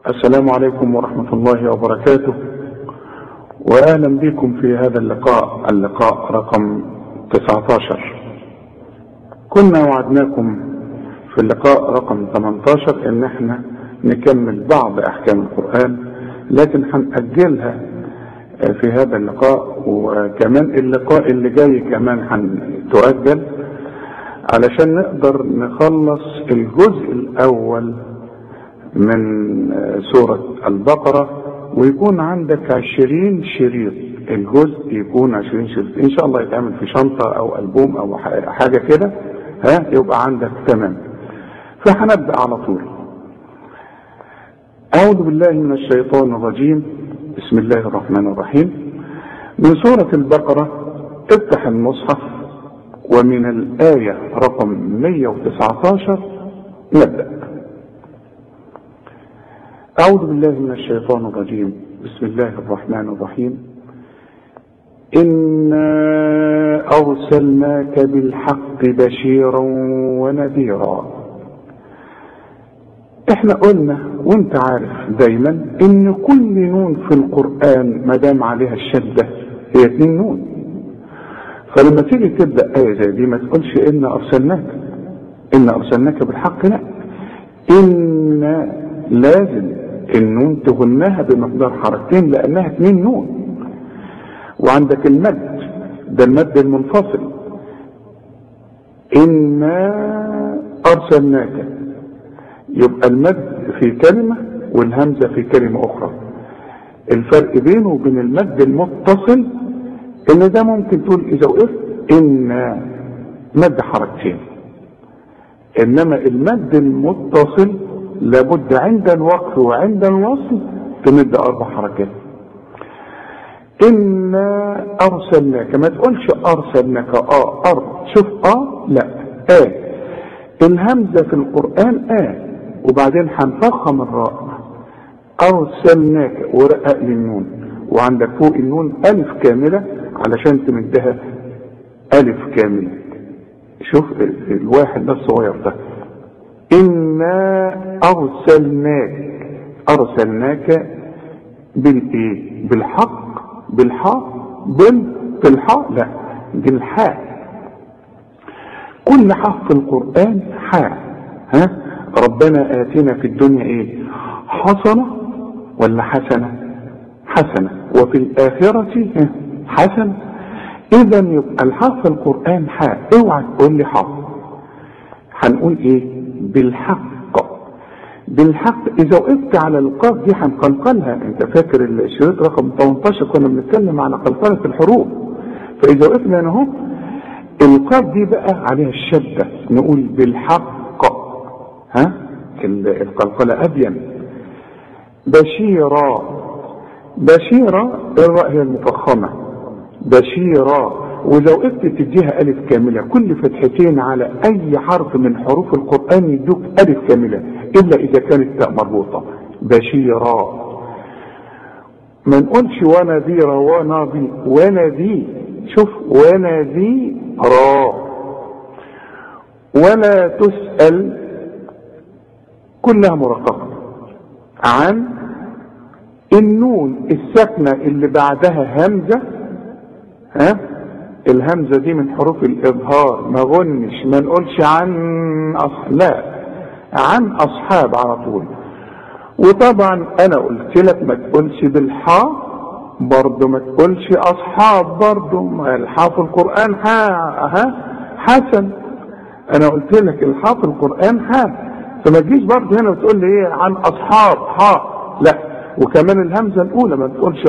السلام عليكم ورحمة الله وبركاته، وأهلا بكم في هذا اللقاء رقم 19. كنا وعدناكم في اللقاء رقم 18 ان احنا نكمل بعض احكام القرآن، لكن هنأجلها في هذا اللقاء، وكمان اللقاء اللي جاي كمان هتؤجل علشان نقدر نخلص الجزء الاول من سورة البقرة، ويكون عندك 20 شريط. الجزء يكون 20 شريط ان شاء الله، يتعمل في شنطة او ألبوم او حاجة كده، يبقى عندك تمام. فهنبدأ على طول. أعوذ بالله من الشيطان الرجيم، بسم الله الرحمن الرحيم. من سورة البقرة افتح المصحف، ومن الآية رقم 119 نبدأ. أعوذ بالله من الشيطان الرجيم، بسم الله الرحمن الرحيم. إنا أرسلناك بالحق بشيرا ونذيرا. احنا قلنا وانت عارف دايما ان كل نون في القرآن مدام عليها الشدة هي 2 نون. فلما تيجي تبدأ آية زي دي ما تقولش إن أرسلناك بالحق، لا، إن لازم النون تغنها بمقدار حركتين لأنها 2 نون. وعندك المد، ده المد المنفصل، إنا أرسلناك، يبقى المد في كلمة والهمزة في كلمة أخرى. الفرق بينه وبين المد المتصل إن ده ممكن تقول إذا وقفت إن مد حركتين، إنما المد المتصل لابد عند الوقف وعند الوصل تمد 4 حركات. إنا أرسلناك، ما تقولش أرسلناك شوف لا، الهمزة في القرآن وبعدين هنفخم الراء. أرسلناك ورقق للنون، وعندك فوق النون ألف كاملة علشان تمدها ألف كاملة. شوف الواحد ده الصغير ده، إنا أرسلناك بالإيه؟ بالحق، بالحاء، لا، بالحاء. كل حرف في القرآن حاء. ربنا آتنا في الدنيا ايه؟ حسنة ولا حسنة؟ وفي الآخرة حسنة. إذا يبقى الحرف في القرآن حاء. اوعى تقول لي حرف، هنقول ايه؟ بالحق. إذا وقفت على القاف دي هنقلقلها. انت فاكر الشريط رقم 18 كنا بنتكلم على قلقلة الحروف؟ فإذا وقفنا هنا اهو، القاف دي بقى عليها الشدة، نقول بالحق. القلقلة أبين. بشيرا الراء هي المفخمة، بشيرا. ولو وقفت تديها ألف كاملة. كل فتحتين على أي حرف من حروف القرآن يدوك ألف كاملة، إلا إذا كانت تاء مربوطة. بشيرا. ما نقولش ونذيرا ونذي. شوف، ونذيرا. ولا تسأل كلها مرققة عن النون الساكنة اللي بعدها همزة. الهمزة دي من حروف الإظهار، ما غنش، ما نقولش عن أصحاب على طول. وطبعا أنا قلت لك ما تقولش بالحاء برضو، ما تقولش أصحاب برضو. الحاء في القرآن حسن. أنا قلت لك الحاء في القرآن فما تجيش برضو هنا وتقول لي ايه عن أصحاب لا. وكمان الهمزة الأولى ما تقولش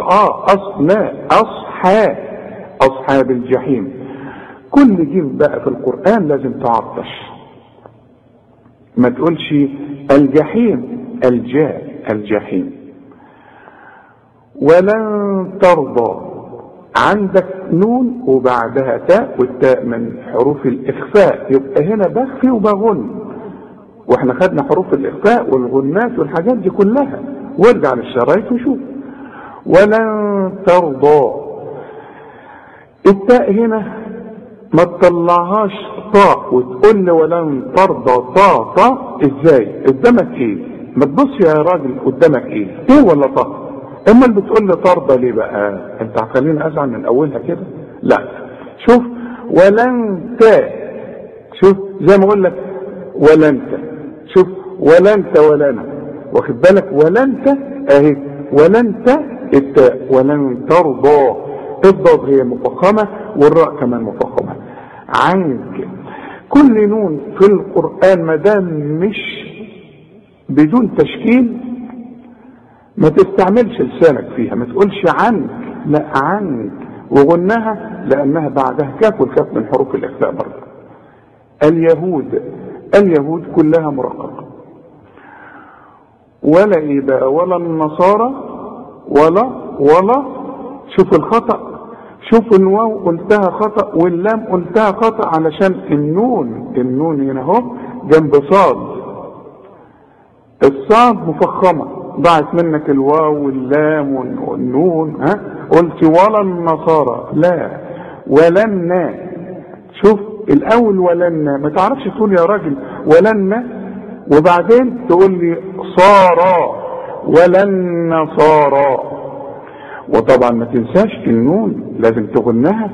أصحاب الجحيم. كل جيم بقى في القرآن لازم تعطش. ما تقولش الجحيم، الجحيم. ولن ترضى، عندك نون وبعدها تاء، والتاء من حروف الإخفاء، يبقى هنا بخفي وبغن. واحنا خدنا حروف الإخفاء والغنات والحاجات دي كلها، وارجع للشرايط وشوف. ولن ترضى، التاء هنا ما تطلعهاش طاء وتقول لي ولن ترضى طاء. ازاي؟ قدامك ايه؟ ما تبص يا راجل قدامك ايه ولا طه؟ اما اللي بتقول لي طرده ليه بقى؟ انت هتخليني ازعل من اولها كده؟ لا، شوف ولن شوف زي ما اقول لك ولنت، شوف ولنت ولنا، واخد بالك؟ ولنت اهي، ولنت التاء، ولن ترضى، الضاد هي مفخمه والراء كمان مفخمه عنك. كل نون في القران ما دام مش بدون تشكيل ما تستعملش لسانك فيها، ما تقولش عنك، لا عنك، وغنها لانها بعدها كاف، والكاف من حروف الاخفاء برضه. اليهود كلها مرققه، ولا ايه بقى؟ ولا النصارى، ولا شوف الخطأ، شوف الواو قلتها خطأ واللام قلتها خطأ علشان النون هنا اهو جنب صاد، الصاد مفخمة، ضاعت منك الواو واللام والنون، قلت ولا النصارى، لا ولن. شوف الاول ولن، ما تعرفش تقول يا راجل ولن وبعدين تقول لي صارا، ولن صارا. وطبعا ما تنساش النون لازم تغنها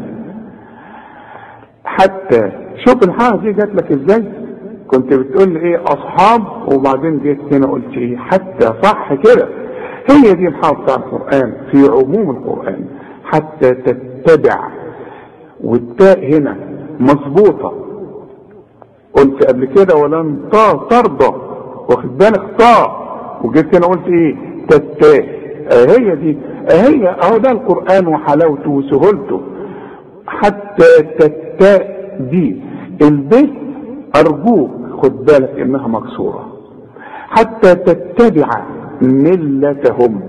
حتى. شوف الحاء دي جات لك ازاي؟ كنت بتقول لي ايه؟ اصحاب، وبعدين جيت هنا قلت ايه؟ حتى، صح كده؟ هي دي الحاء بتاع القرآن في عموم القرآن، حتى تتبع، والتاء هنا مظبوطة. قلت قبل كده ولن ترضى، واخد بالك؟ وجيت هنا قلت ايه؟ تتاء. هي دي، هي اهو ده القرآن وحلاوته وسهولته. حتى تتاء دي البيت ارجوك خد بالك انها مكسورة. حتى تتبع ملتهم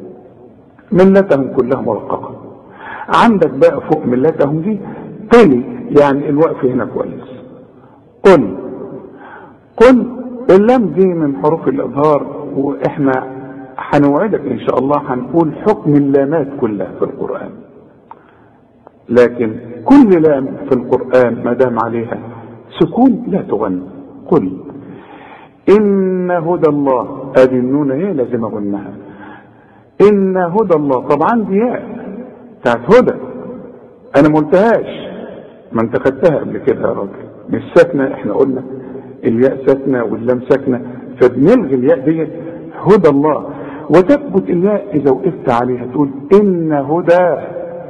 كلها مرققة. عندك بقى فوق ملتهم دي قل، يعني الوقف هنا كويس. قل اللام دي من حروف الاظهار، واحنا هنوعدك ان شاء الله هنقول حكم اللامات كلها في القرآن، لكن كل لام في القرآن ما دام عليها سكون لا تغنى. قل ان هدى الله، ادي النون هي لازم اغنها. ان هدى الله، طبعا دي ياء بتاعت هدى، انا ما قلتهاش، ما انت خدتها قبل كده يا راجل، مش ساكنه، احنا قلنا الياء ساكنه واللام ساكنه، فبنلغي الياء دي. هدى الله، وتثبت الياء اذا وقفت عليها تقول ان هدى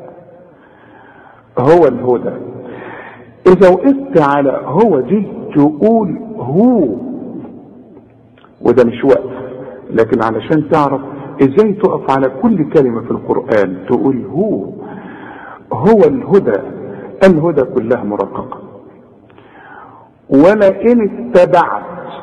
هو الهدى. اذا وقفت على هو دي تقول هو، وده مش وقف، لكن علشان تعرف ازاي تقف على كل كلمة في القرآن تقول هو الهدى كلها مرققة. ولئن اتبعت،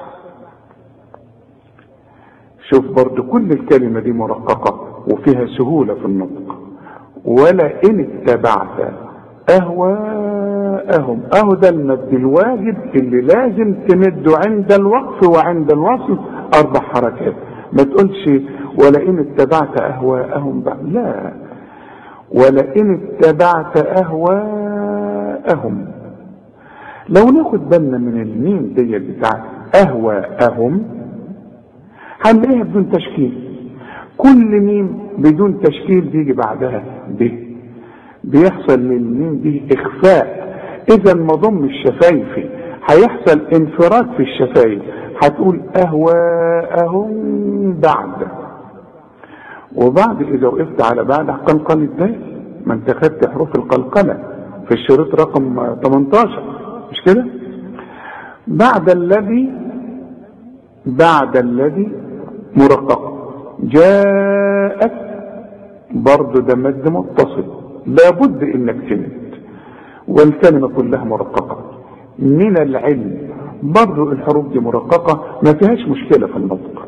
شوف برضو كل الكلمة دي مرققة وفيها سهولة في النطق. ولئن اتبعت اهواءهم، اهو ده المد الواجب اللي لازم تمده عند الوقف وعند الوصل 4 حركات. ما تقولش ولئن اتبعت اهواءهم بقى، لا، ولئن اتبعت اهواءهم. لو ناخد بالنا من الميم دي بتاعت اهواءهم هنلاقيها بدون تشكيل. كل ميم بدون تشكيل بيجي بعدها بيحصل للميم دي اخفاء. اذا ما ضم الشفايف هيحصل انفراد في الشفايف، هتقول اهواءهم بعد، وبعد اذا وقفت على بعد قلقلة ازاي؟ ما انت خدت حروف القلقلة في الشريط رقم 18، مش كده؟ بعد الذي مرقق. جاءت برضو ده مد متصل، لابد انك تمد، والكلمة كلها مرققة. من العلم برضو الحروف دي مرققة، ما فيهاش مشكلة في النطق،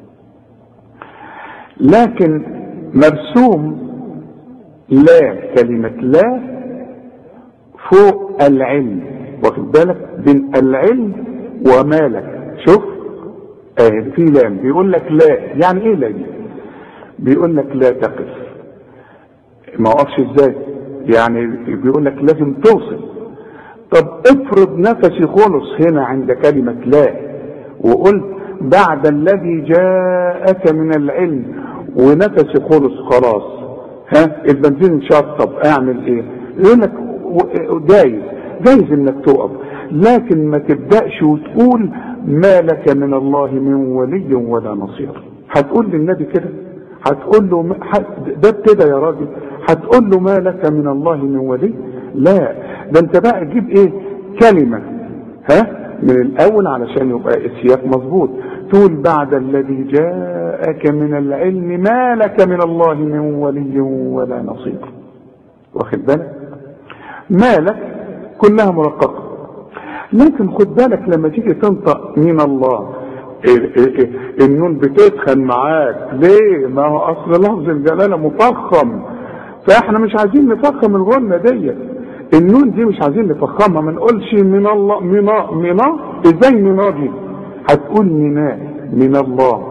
لكن مرسوم لا، كلمة لا فوق العلم، واخد بالك؟ بين العلم ومالك. شوف في لام بيقول لك لا، يعني ايه لا دي؟ بيقول لك لا تقف، ما وقفش ازاي؟ يعني بيقول لك لازم توصل. طب افرض نفسي خلص هنا عند كلمة لا، وقلت بعد الذي جاءك من العلم ونفسي خلص خلاص، البنزين شطب، اعمل ايه؟ يقول لك جايز انك تقف، لكن ما تبدأش وتقول ما لك من الله من ولي ولا نصير. هتقول للنبي كده؟ هتقول له ده كده يا راجل؟ هتقول له ما لك من الله من ولي؟ لا، ده انت بقى تجيب ايه؟ كلمة من الاول علشان يبقى السياق مظبوط. تقول بعد الذي جاءك من العلم ما لك من الله من ولي ولا نصير. واخد بالك؟ ما لك كلها مرققة، لكن خد بالك لما تيجي تنطق من الله النون بتدخل معاك. ليه؟ ما هو اصل لفظ الجلالة مفخم، فاحنا مش عايزين نفخم الغنة دي. النون دي مش عايزين نفخمها، ما نقولش من الله منا. ازاي منا دي؟ هتقول منا من الله.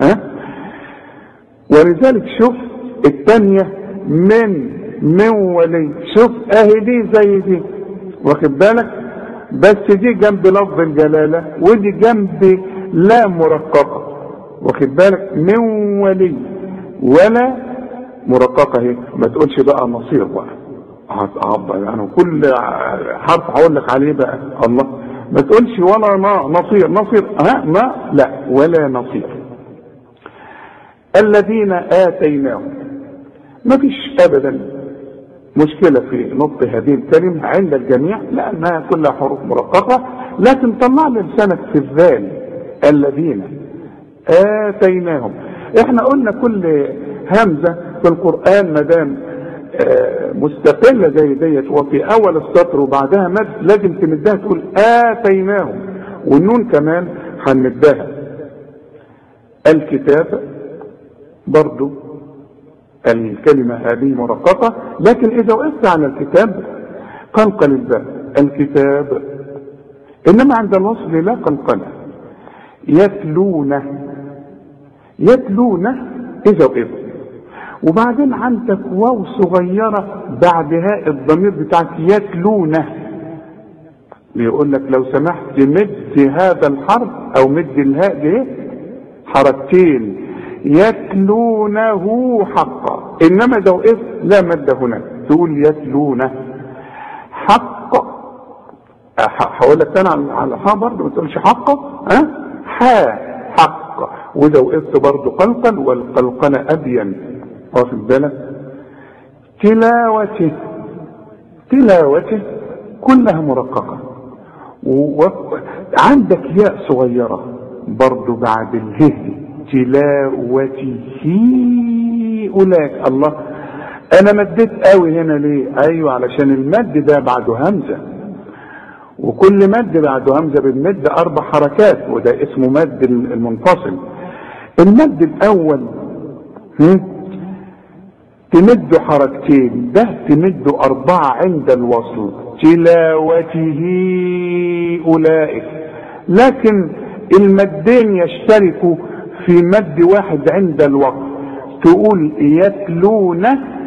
ولذلك شوف الثانية من ولي، شوف اهي دي زي دي، واخد بالك؟ بس دي جنب لفظ الجلالة ودي جنب لا مرققة، واخد بالك؟ من ولي ولا مرققة اهي. ما تقولش بقى نصير بقى، يعني كل حرف هقول لك عليه بقى الله. ما تقولش ولا نصير ما لا ولا نصير. الذين آتيناهم، ما فيش ابدا مشكلة في نطق هذه الكلمة عند الجميع لأنها كلها حروف مرققة، لكن طلع لسانك في الذال. الذين آتيناهم، احنا قلنا كل همزة في القرآن مدام مستقلة زي ديت وفي أول السطر وبعدها مد لازم تمدها تقول آتيناهم، والنون كمان هنمدها. الكتاب برضو الكلمة هذه مرققة، لكن إذا وقفت على الكتاب قلقل الباء الكتاب، إنما عند الوصل لا قلقلة. يتلونه إذا وقفت، وبعدين عندك واو صغيرة بعد هاء الضمير بتاعك يتلونه، يقول لك لو سمحت مد هذا الحرف أو مد الهاء دي حركتين، يتلونه حقا. انما اذا وقفت لا مد هناك تقول يتلونه حق. هقول لك انا على حا برضه ما تقولش حقا، حق. واذا وقفت برضه قلقل، والقلقله ابين، واخد بالك؟ تلاوته كلها مرققه، وعندك ياء صغيره برضه بعد الهي تلاوته أولئك. الله، أنا مديت قوي هنا ليه؟ أيوة علشان المد ده بعده همزة، وكل مد بعده همزة بنمد 4 حركات، وده اسمه مد المنفصل. المد الأول تمده حركتين، ده تمده 4 عند الوصل، تلاوته أولئك. لكن المدين يشتركوا في مد واحد عند الوقف، تقول يتلون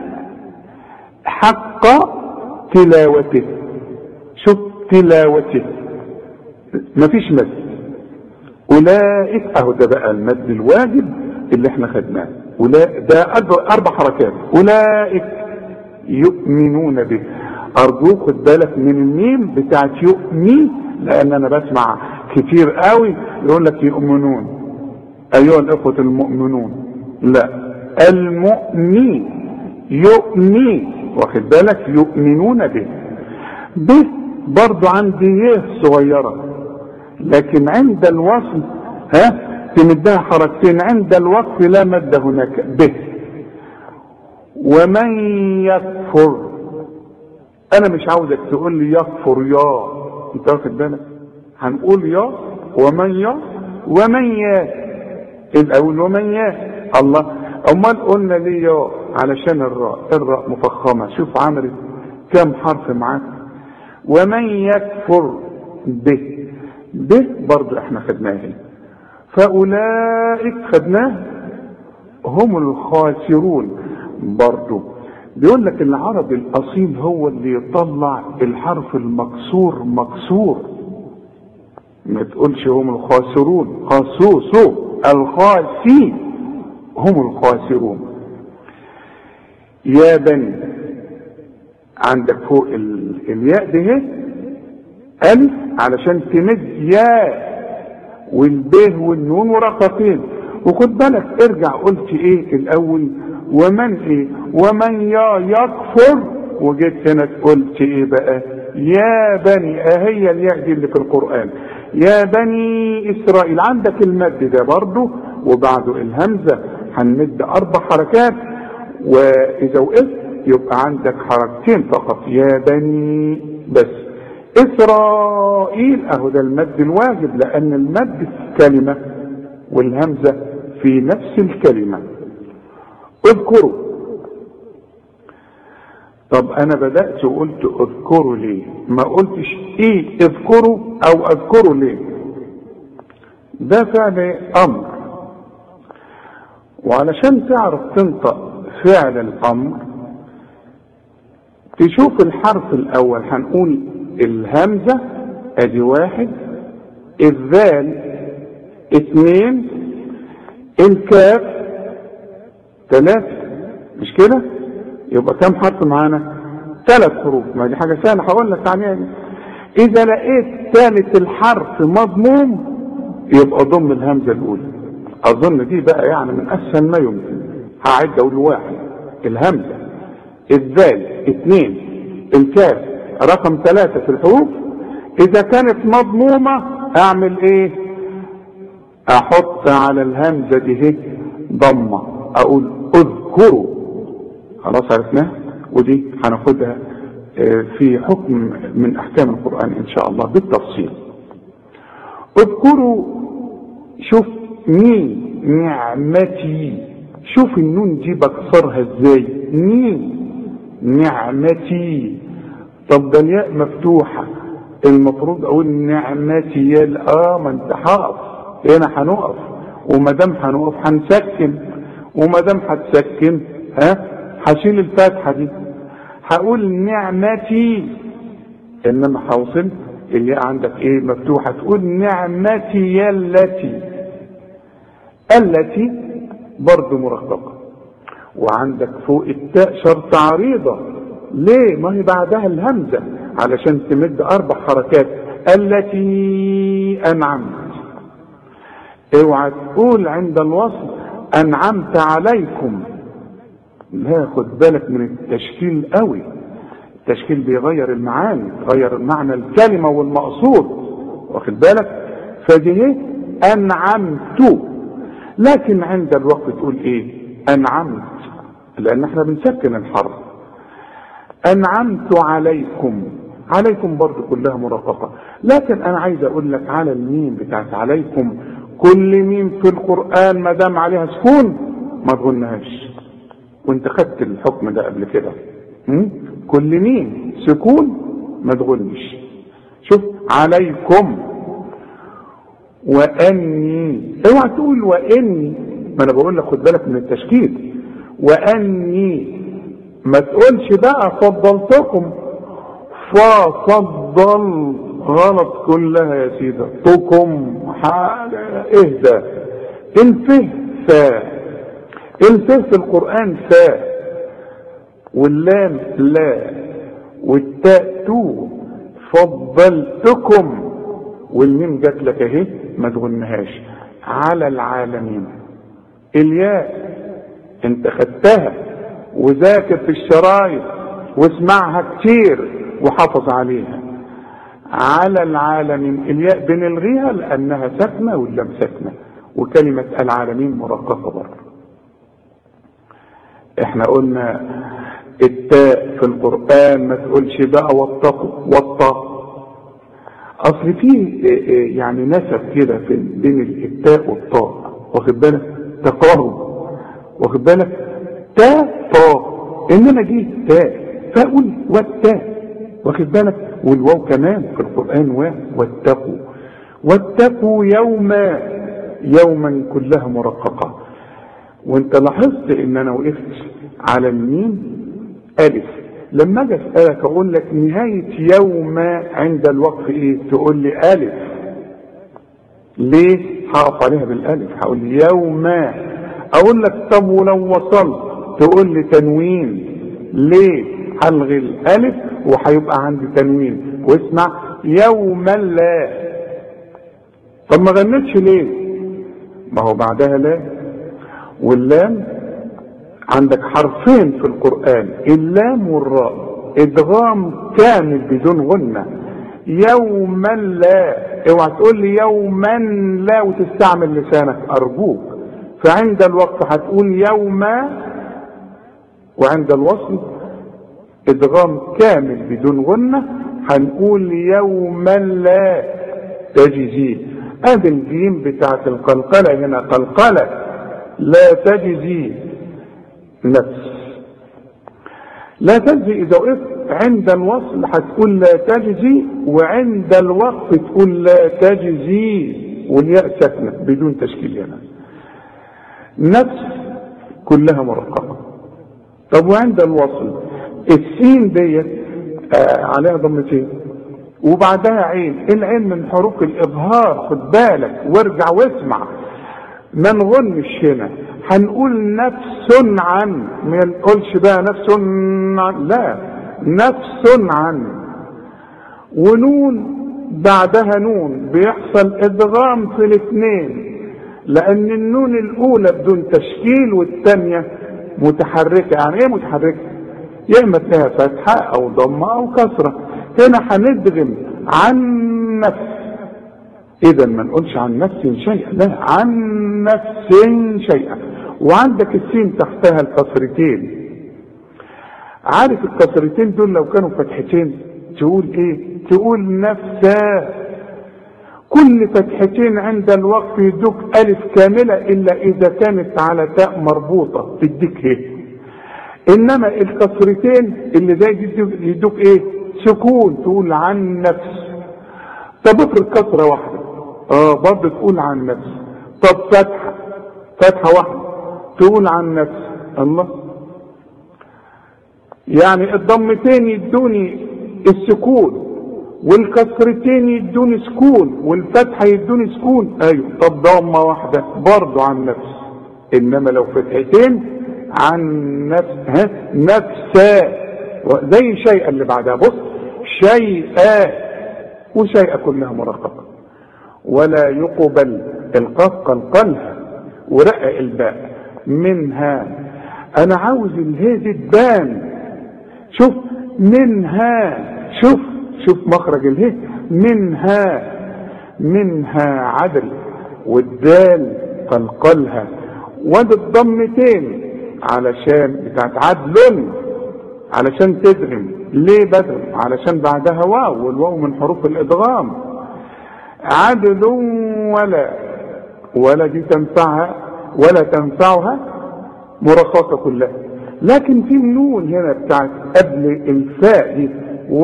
حق تلاوته. شوف تلاوته مفيش مد. أولئك اهو ده بقى المد الواجب اللي احنا خدناه، ده 4 حركات. أولئك يؤمنون به. ارجوك خد بالك من الميم بتاعت يؤمن، لان انا بسمع كتير قوي يقول لك يؤمنون. ايها الاخوة المؤمنون، لا، المؤمن يؤمن، واخد بالك؟ يؤمنون به برضو عندي يه صغيرة، لكن عند الوصل تمدها حركتين، عند الوقف لا مد هناك به. ومن يكفر، انا مش عاوزك تقول لي يكفر يا، انت واخد بالك؟ هنقول يا ومن يا الاول، ومن يا الله. امال قلنا ليه يا؟ علشان الراء مفخمه. شوف عملت كم حرف معاك. ومن يكفر به برضو احنا خدناه هنا. فاولئك خدناه هم الخاسرون. برضو بيقول لك العربي الاصيل هو اللي يطلع الحرف المكسور مكسور، ما تقولش هم الخاسرون، خاسوسو، الخاسين هم الخاسرون. يا بني، عندك فوق الياء دي هي ألف علشان تمد ياء، والبيه والنون ورقتين. وخد بالك ارجع قلت ايه الاول؟ ومن ايه؟ ومن يكفر، وجيت هنا قلت ايه بقى؟ يا بني. اهي الياء دي اللي في القرآن، يا بني اسرائيل. عندك المد ده برضو وبعده الهمزة هنمد 4 حركات، واذا وقفت يبقى عندك حركتين فقط، يا بني بس. اسرائيل اهو ده المد الواجب، لان المد في كلمة والهمزة في نفس الكلمة. اذكروا. طب انا بدأت وقلت اذكروا ليه؟ ما قلتش ايه اذكروا او اذكروا ليه؟ ده فعل امر، وعلشان تعرف تنطق فعل الامر تشوف الحرف الاول. هنقول الهمزة ادي 1، الذال 2، الكاف 3، مش كده؟ يبقى كم حرف معانا؟ 3 حروف. ما دي حاجة سهلة هقول لك عليها دي. إذا لقيت ثالث الحرف مضموم يبقى ضم الهمزة الأولى. أظن دي بقى يعني من أسهل ما يمكن. هعد أقول 1 الهمزة، الذال 2، الكاف رقم 3 في الحروف. إذا كانت مضمومة أعمل إيه؟ أحط على الهمزة دي هيك ضمة، أقول اذكروا. خلاص عرفناها، ودي هناخدها في حكم من احكام القرآن ان شاء الله بالتفصيل. اذكروا. شوف مين نعمتي، شوف النون دي بكسرها ازاي، مين نعمتي. طب ده الياء مفتوحة، المفروض اقول نعمتي يا ما انت هقف هنا، هنقف، وما دام هنقف هنسكن، وما دام هتسكن هشيل الفتحة دي، هقول نعمتي. انما هوصل الياء عندك ايه مفتوحة، تقول نعمتي التي برضو مرققة. وعندك فوق التاء شرط عريضة، ليه؟ ما هي بعدها الهمزة علشان تمد 4 حركات، التي انعمت. اوعى تقول عند الوصل انعمت عليكم، لا، خد بالك من التشكيل قوي. التشكيل بيغير المعاني، غير معنى الكلمة والمقصود، واخد بالك؟ فدي انعمت. لكن عند الوقت تقول ايه؟ انعمت، لان احنا بنسكن الحرف. انعمت عليكم، عليكم برضو كلها مرققة. لكن انا عايز اقول لك على الميم بتاعت عليكم، كل ميم في القرآن ما دام عليها سكون ما تغنهاش، وانت خدت الحكم ده قبل كده. كل مين سكون ما تغنش. شوف عليكم. واني، اوعى تقول واني، ما انا بقول لك خد بالك من التشكيل. واني، ما تقولش بقى فضلتكم، ففضل غلط كلها يا سيدة. تكم حاجة اهدى. الفه فا، الفه في القرآن فا، واللام لا، والتاء تو. فضلتكم، والميم جات لك اهي ما تغنهاش. على العالمين. الياء انت خدتها وذاكر في الشرايط واسمعها كتير وحافظ عليها. على العالمين الياء بنلغيها لانها ساكنه واللام ساكنه، وكلمه العالمين مرققه برضه. احنا قلنا التاء في القرآن ما تقولش بقى واتقوا والطاء، اصل فيه يعني نسب كده بين التاء والطاء، واخد بالك؟ تقارب، واخد بالك؟ تاء طاء، انما جه تاء فاقول والتاء، واخد بالك؟ والواو كمان في القرآن واتقوا. واتقوا يوما كلها مرققة. وانت لاحظت ان انا وقفت على الميم الف. لما اجي اسالك اقول لك نهايه يوم عند الوقف ايه؟ تقول لي الف. ليه؟ هقف عليها بالالف، هقول يوما. اقول لك طب ولو وصلت تقول لي تنوين، ليه؟ هلغي الالف وهيبقى عندي تنوين، واسمع يوما لا. طب ما غنتش ليه؟ ما هو بعدها لا، واللام عندك حرفين في القرآن، اللام والراء، ادغام كامل بدون غنة. يوما لا، اوعى تقول لي يوما لا وتستعمل لسانك ارجوك. فعند الوقف هتقول يوما، وعند الوصل ادغام كامل بدون غنة هنقول يوما لا تجزي. ادي الجيم بتاعت القلقلة هنا، قلقلة لا تجزي نفس. لا تجزي اذا وقفت عند الوصل هتقول لا تجزي، وعند الوقف تقول لا تجزي والياء ساكنه بدون تشكيل هنا. نفس كلها مرققه. طب وعند الوصل السين ديت عليها ضمتين وبعدها عين، العين من حروف الاظهار، خد بالك وارجع واسمع، ما نغنش هنا، هنقول نفس عن، ما نقولش بقى نفس عن، لا نفس عن. ونون بعدها نون بيحصل ادغام في الاثنين، لان النون الاولى بدون تشكيل والثانيه متحركه. يعني ايه متحركه؟ يا اما تلاقيها فتحه او ضمه او كسره. هنا هندغم عن نفس، اذا ما نقولش عن نفس شيئا، لا عن نفس شيئا. وعندك السين تحتها الكسرتين، عارف الكسرتين دول لو كانوا فتحتين تقول ايه؟ تقول نفسا. كل فتحتين عند الوقف يدوك الف كامله الا اذا كانت على تاء مربوطه تديك ايه. انما الكسرتين اللي زي دي يدوك ايه؟ سكون، تقول عن نفس. طب افرض كسره واحده برضه تقول عن نفس. طب فتحه واحده تقول عن نفس. الله، يعني الضمتين يدوني السكون والكسرتين يدوني سكون والفتحه يدوني سكون، ايوه. طب ضمه واحده برضه عن نفس. انما لو فتحتين عن نفس، نفسا زي شيئا اللي بعدها، بص شيئا وشيئا كلها مرققه. ولا يقبل القاف قلقلها ورقق الباء منها. انا عاوز الهي دي تبان، شوف منها، شوف مخرج الهي، منها عدل، والدال قلقلها، وادي الضمتين علشان بتاعت عدل، علشان تدغم. ليه بدغم؟ علشان بعدها واو، والواو من حروف الادغام. عدل ولا دي تنفعها ولا تنفعها مرققه كلها. لكن في النون هنا بتاعت قبل الفاء دي،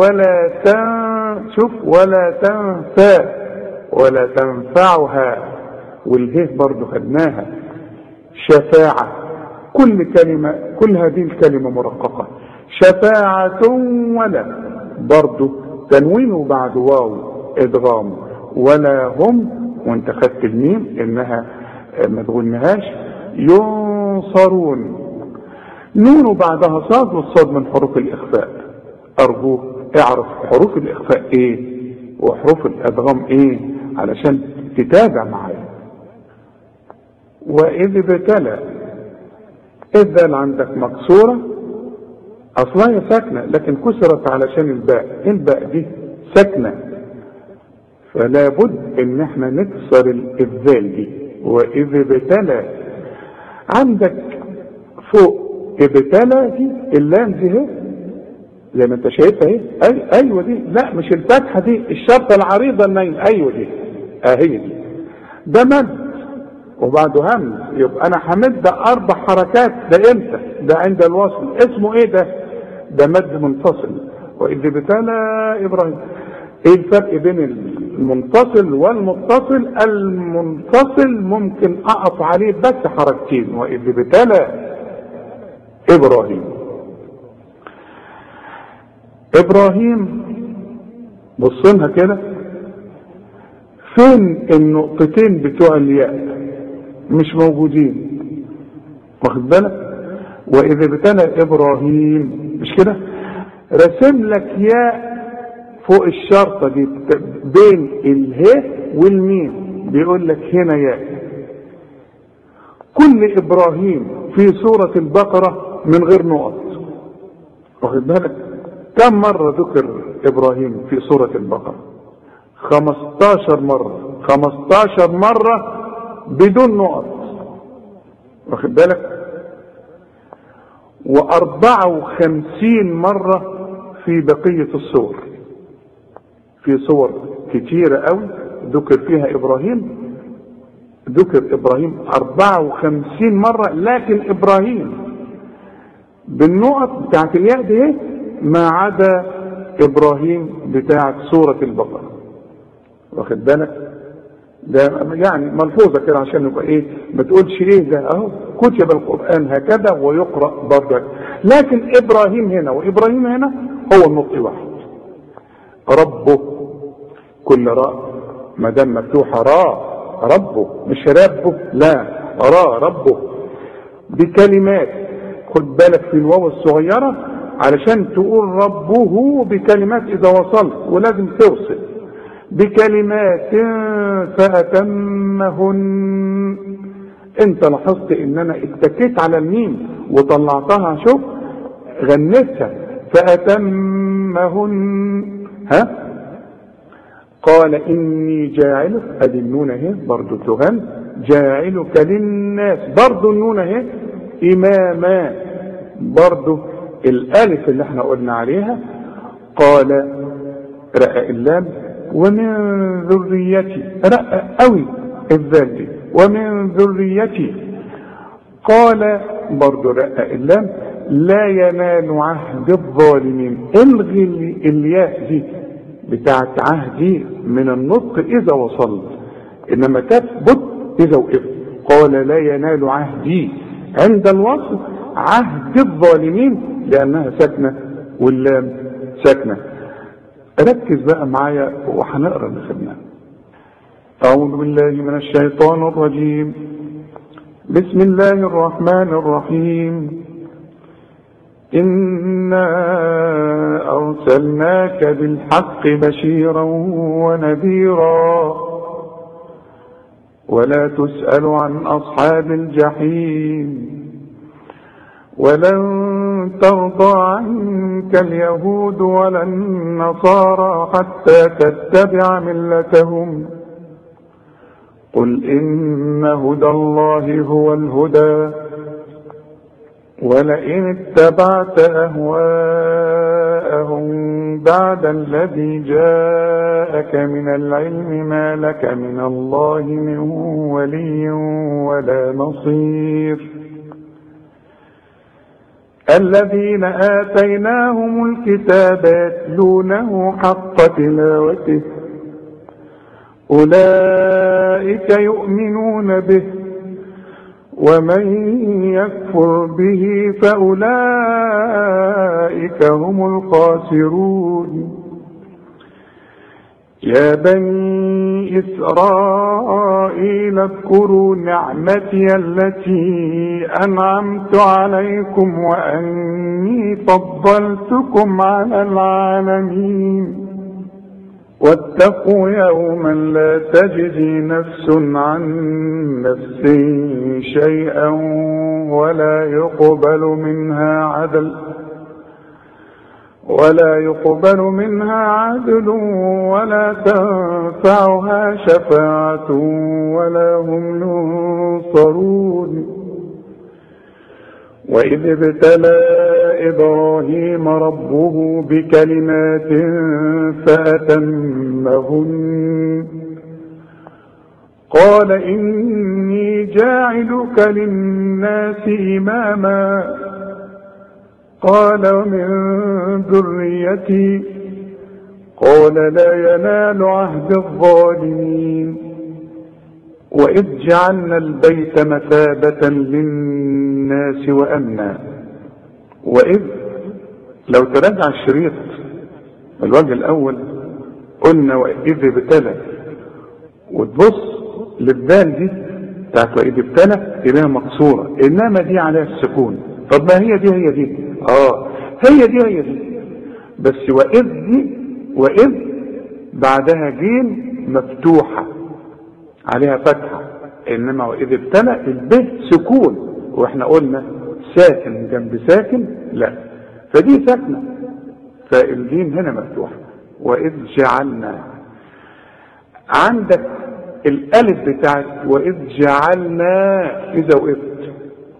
شوف ولا تنفع ولا تنفعها، والهيه برضو خدناها. شفاعة، كل هذه الكلمة مرققة. شفاعة ولا برضو تنوين وبعد واو ادغام. ولا هم، وانت خدت الميم انها ما تغنهاش، ينصرون. نون بعدها صاد، والصاد من حروف الاخفاء. ارجوك اعرف حروف الاخفاء ايه وحروف الادغام ايه علشان تتابع معايا. واذ ابتلى، الذال عندك مكسوره، اصلها هي ساكنه لكن كسرت علشان الباء دي ساكنه، فلا بد ان احنا نكسر الذال دي. واذ ابتلى عندك فوق ابتلى دي اللام دي اهي زي ما انت شايفها اهي، ايوه دي، لا مش الفتحه دي، الشرطه العريضه النايمه، ايوه دي اهي دي. ده مد وبعده همز، يبقى انا همد 4 حركات. ده امتى؟ ده عند الوصل. اسمه ايه ده؟ ده مد منفصل. واذ ابتلى ابراهيم. ايه الفرق بين المنفصل والمتصل؟ المنفصل ممكن اقف عليه بس حركتين. واذ ابتلى ابراهيم بصينها كده، فين النقطتين بتوع الياء؟ مش موجودين، واخد بالك؟ وإذ ابتلى إبراهيم، مش كده؟ رسم لك ياء فوق الشرطة دي بين الهاء والميم، بيقول لك هنا ياء. كل إبراهيم في سورة البقرة من غير نقط، واخد بالك؟ كم مرة ذكر إبراهيم في سورة البقرة؟ 15 مرة، 15 مرة بدون نقط، واخد بالك؟ و54 مرة في بقية السور. في صور كتيرة قوي ذكر فيها إبراهيم، ذكر إبراهيم 54 مرة، لكن إبراهيم بالنقط بتاعت الياء دي ما عدا إبراهيم بتاعت سورة البقرة، واخد بالك؟ ده يعني ملحوظة كده عشان يبقى ايه، ما تقولش ايه ده اهو كتب القرآن هكذا ويقرأ برضك، لكن إبراهيم هنا وإبراهيم هنا هو النطق واحد. ربه، كل راء ما دام مفتوحة راء، ربه مش ربه، لا، راء ربه بكلمات. خد بالك في الواو الصغيرة علشان تقول ربه بكلمات إذا وصلت، ولازم توصل بكلمات فأتمهن. انت لاحظت ان انا اتكيت على الميم وطلعتها، شوف غنيتها فأتمهن. ها قال إني جاعلك، ادي النون اهي برضو تغن، جاعلك للناس برضو النون اهي، إماما برضو الألف اللي احنا قلنا عليها. قال رأى اللام ومن ذريتي، رأى قوي الذال دي، ومن ذريتي. قال برضو رأى اللام لا ينال عهد الظالمين. الغي الياء دي بتاعت عهدي من النطق إذا وصلت، إنما تثبت إذا وقفت. قال لا ينال عهدي عند الوصل عهد الظالمين، لأنها ساكنة واللام ساكنة. ركز بقى معايا وهنقرا اللي خدناه. أعوذ بالله من الشيطان الرجيم. بسم الله الرحمن الرحيم. إنا أرسلناك بالحق بشيرا ونذيرا ولا تسأل عن أصحاب الجحيم. ولن ترضى عنك اليهود ولا النصارى حتى تتبع ملتهم. قل إن هدى الله هو الهدى ولئن اتبعت أهواءهم بعد الذي جاءك من العلم ما لك من الله من ولي ولا نصير. الذين آتيناهم الكتاب يتلونه حق تلاوته أولئك يؤمنون به ومن يكفر به فأولئك هم الخاسرون. يا بني إسرائيل اذكروا نعمتي التي أنعمت عليكم وأني فضلتكم على العالمين. واتقوا يوما لا تجزي نفس عن نفس شيئا ولا يقبل منها عدل ولا تنفعها شفاعة ولا هم ينصرون. وإذ ابتلى إبراهيم ربه بكلمات فأتمهن. قال إني جاعلك للناس إماما. قال ومن ذريتي. قال لا ينال عهد الظالمين. وإذ جعلنا البيت مثابة للناس وأمنا. وإذ لو تراجع الشريط الوجه الأول قلنا وإذ ابتلى وتبص للذال دي بتاعت وإذ ابتلى تلاقيها مكسورة، إنما دي عليها السكون. طب ما هي دي هي دي، هي دي بس وإذ دي، وإذ بعدها جيم مفتوحة عليها فتحة، إنما وإذ ابتلى الب سكون، وإحنا قلنا ساكن جنب ساكن لا، فدي ساكنة، فالجيم هنا مفتوحة. وإذ جعلنا، عندك الألف بتاعت وإذ جعلنا إذا وقفت،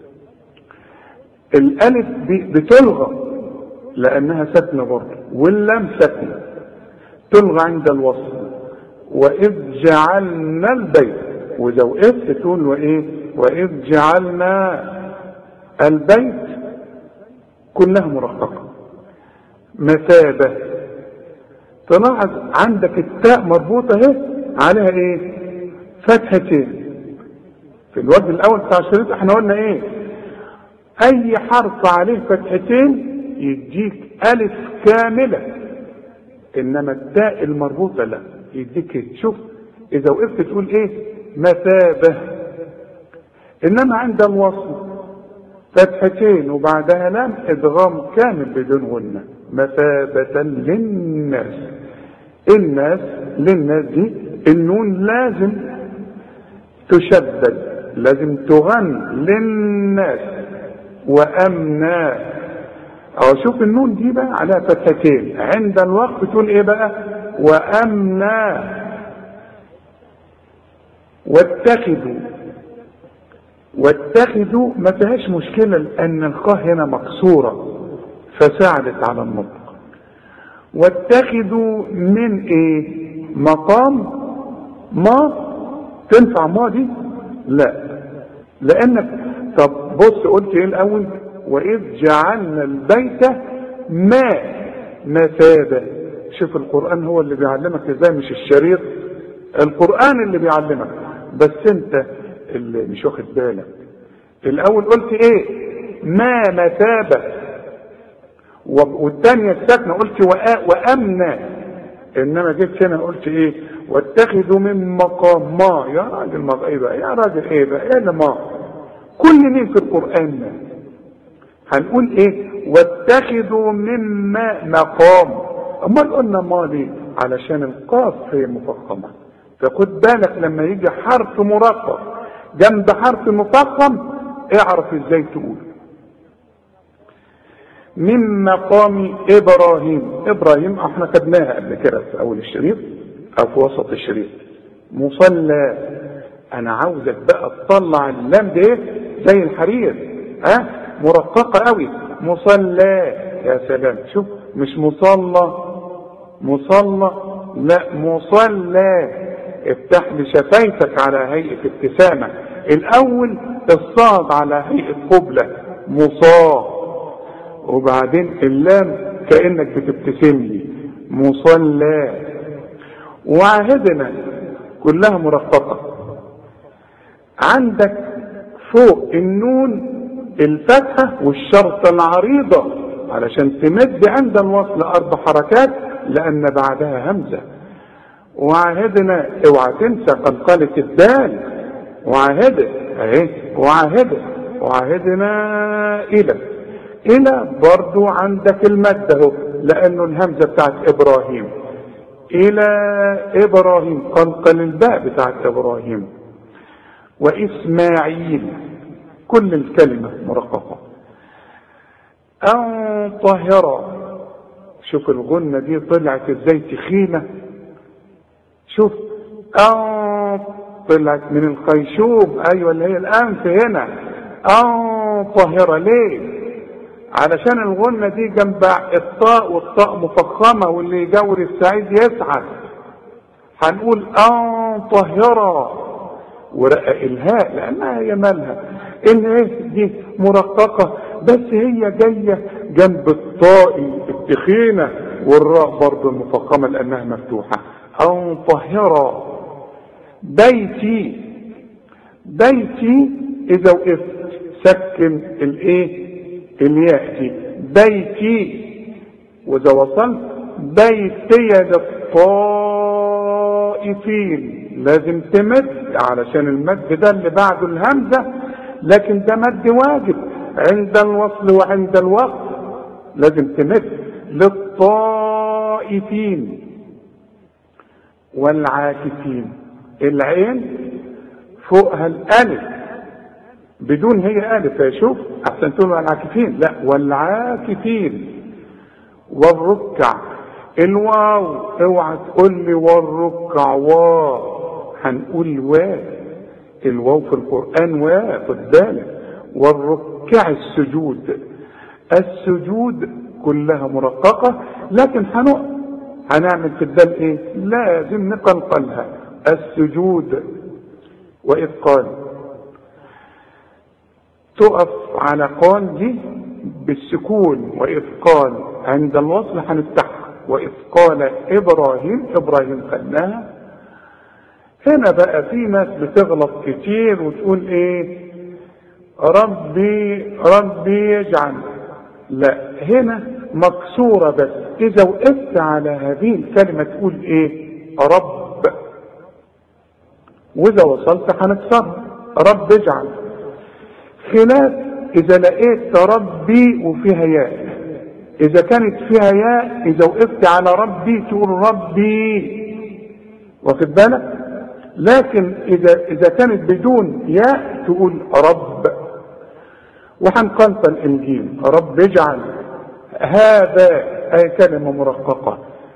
الألف بتلغى لأنها ساكنة برضه، واللام ساكنة تلغى عند الوصل. وإذ جعلنا البيت، وإذا وقفت تقول وإذ جعلنا البيت كلها مرققة. مثابة، تلاحظ عندك التاء مربوطة اهي عليها فتحتين. في الوجه الأول بتاع الشريط احنا قلنا أي حرف عليه فتحتين يديك ألف كاملة، إنما التاء المربوطة لا يديك. شوف إذا وقفت تقول مثابة، إنما عند الوصل فتحتين وبعدها لام إدغام كامل بدون غنة. مثابة للناس، الناس للناس دي النون لازم تشدد، لازم تغن للناس. وأمنا، شوف النون دي بقى على فتحتين، عند الوقت تقول بقى وأمنا. واتخذوا ما فيهاش مشكلة لأن الخاء هنا مكسورة فساعدت على النطق. واتخذوا من مقام ما تنفع ما دي؟ لا، لأنك طب بص قلت الأول وإذ جعلنا البيت مثابة. شوف القرآن هو اللي بيعلمك ازاي، مش الشريط، القرآن اللي بيعلمك، بس انت اللي مش واخد بالك. الأول قلت مثابة، والثانية الساكنة قلت وأمنا، إنما جيت هنا قلت واتخذوا من مقام ما. يا راجل ما بقى، يا راجل بقى ما كل مين في القرآن ما هنقول واتخذوا من مقام. امال قلنا ما ليه؟ علشان القاف هي مفخمة، فخد بالك لما يجي حرف مرقق جنب حرف مفخم اعرف ازاي تقول. من مقام ابراهيم احنا خدناها قبل كده في اول الشريط او في وسط الشريط. مصلى، انا عاوزك بقى تطلع اللام دي زي الحرير، مرققة قوي. مصلى، يا سلام، شوف مش مصلى لا، مصلى. افتح لي شفايفك على هيئة ابتسامة. الاول الصاد على هيئة قبلة مصا، وبعدين اللام كأنك بتبتسم لي مصلى. وعهدنا كلها مرققة. عندك فوق النون الفتحة والشرطة العريضة علشان تمد عند الوصل 4 حركات لأن بعدها همزة. وعهدنا، اوعى تنسى قلقلة الدال. وعهدنا إلى برضو عندك المد اهو لأنه الهمزة بتاعت إبراهيم. إلى إبراهيم، قلقل الباء بتاعت إبراهيم. وإسماعيل، كل الكلمة مرققة. أن طهرة، شوف الغنة دي طلعت ازاي تخينة. شوف أن طلعت من الخيشوم، أيوة اللي هي الأنف هنا. أن طهرة ليه؟ علشان الغنة دي جنب الطاء، والطاء مفخمة، واللي يجور السعيد يسعد. هنقول أن طهرة ورقق الهاء لأنها هي مالها دي مرققة، بس هي جاية جنب الطاء التخينة، والراء برضو المفخمة لأنها مفتوحة. أن طهرة. بيتي إذا وقفت سكن الياء دي بيتي، وإذا وصلت بيتي للطائفين لازم تمد علشان المد ده اللي بعده الهمزة، لكن ده مد واجب عند الوصل وعند الوقف لازم تمد. للطائفين والعاكفين، العين فوقها الالف بدون هي الف، شوف احسن تقول والعاكفين، لا والعاكفين. والركع الواو، اوعى تقول لي والركع واو، هنقول واو، الواو في القرآن واو، خد بالك. والركع السجود، السجود كلها مرققة، لكن هنعمل في الدال ايه؟ لازم نقلقلها، السجود. وإذ قال، تقف على قال دي بالسكون، وإذ قال عند الوصل هنفتحها، وإذ قال إبراهيم، إبراهيم خدناها. هنا بقى في ناس بتغلط كتير وتقول ايه؟ ربي يجعل، لا هنا مكسورة بس، إذا وقفت على هذه الكلمة تقول ايه؟ رب، وإذا وصلت هنكسرها، رب اجعل. خلاف إذا لقيت ربي وفيها ياء، إذا كانت فيها ياء إذا وقفت على ربي تقول ربي، واخد بالك؟ لكن إذا كانت بدون ياء تقول رب. وهنقلقل الجيم، رب اجعل هذا، أي كلمة مرققة.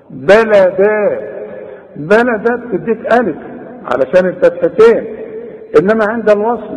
بلدا بتديك ألف علشان الفتحتين، إنما عند الوصل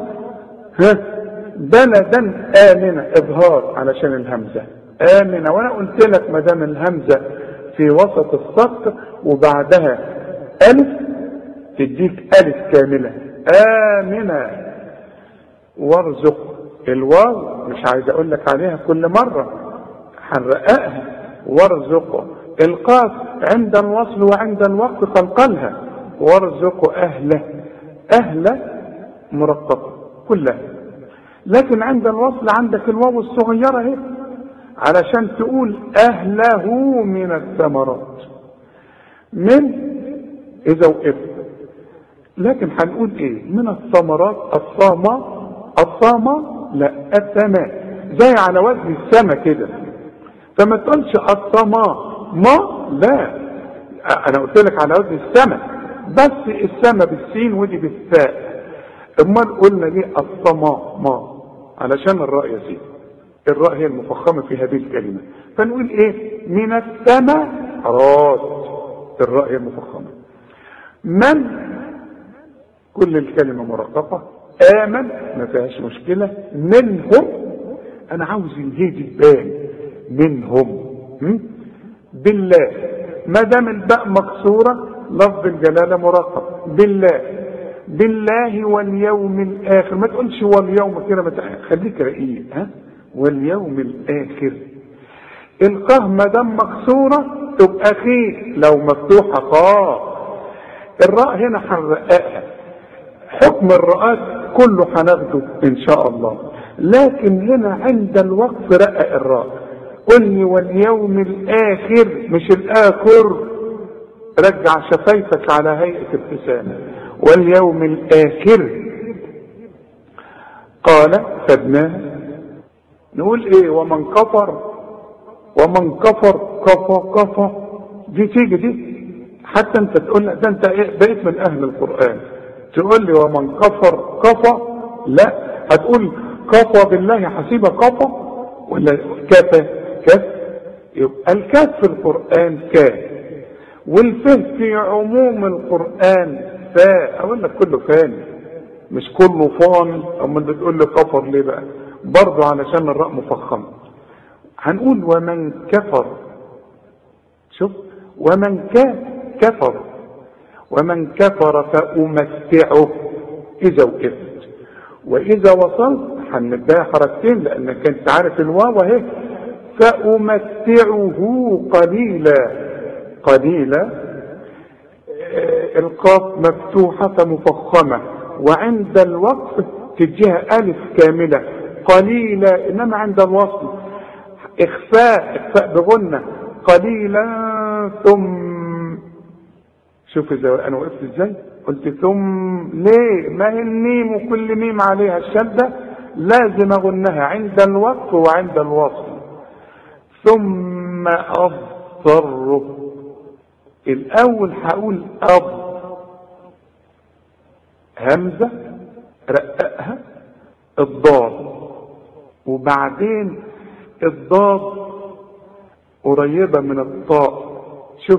بلدا آمنة إظهار علشان الهمزة آمنة. وأنا قلت لك ما دام الهمزة في وسط السطر وبعدها ألف تديك ألف كاملة، آمنة. وارزق، الواو مش عايز أقول لك عليها كل مرة، هنرققها. وارزق. القاف عند الوصل وعند الوقت قلقلها، وارزق أهله، أهله مرققة كلها، لكن عند الوصل عندك الواو الصغيرة اهي علشان تقول أهله من الثمرات، من إذا وقفت. لكن هنقول ايه؟ من الثمرات، الصامة لا، السماء، زي على وزن السماء كده، فما تقولش الصماء ما، لا، انا قلت لك على وزن السماء، بس السماء بالسين ودي بالثاء. امال قلنا ليه الصماء ما؟ علشان الراء يا سيدي، الراء هي المفخمة في هذه الكلمة، فنقول ايه؟ من السماء رات، الراء هي المفخمة. من، كل الكلمة مرققة. آمن ما فيهاش مشكلة. منهم، أنا عاوز الهي دي تبان، منهم. بالله، ما دام الباء مكسورة لفظ الجلالة مرقق. بالله واليوم الآخر، ما تقولش واليوم كده، خليك رقيق، واليوم الآخر. القاف ما دام مكسورة تبقى خي، لو مفتوحة قاف. الراء هنا هنرققها، حكم الرؤات كله هناخده ان شاء الله، لكن هنا عند الوقف رقق الراء. قل لي واليوم الاخر، مش الاخر، رجع شفايفك على هيئة ابتسامة. واليوم الاخر. قال خدناها. نقول ايه؟ ومن كفر كفى دي تيجي دي، حتى انت تقول ده انت بقيت من اهل القرآن، تقول لي ومن كفر كفى، لا، هتقول كفى بالله حسيبة كفى ولا كفى؟ يبقى الكاف في القرآن كاف، والفه في عموم القرآن فاء. اقول لك كله فاني مش كله فان. امال بتقول لي كفر ليه بقى؟ برضه علشان الراء مفخمة. هنقول ومن كفر، شوف، ومن كفر، ومن كفر فأمتعه إذا وقفت. وإذا وصلت هنديها حركتين لأنك أنت عارف الواو اهي، فأمتعه قليلا. القاف مفتوحة مفخمة، وعند الوقف تديها ألف كاملة قليلا، إنما عند الوصل إخفاء بغنة قليلا. ثم شوف إذا أنا وقفت إزاي، قلت ثم ليه؟ ما هي الميم وكل ميم عليها الشدة لازم اغنها عند الوقف وعند الوصل. ثم اضطره، الاول هقول همزة رققها الضاد، وبعدين الضاد قريبة من الطاء، شوف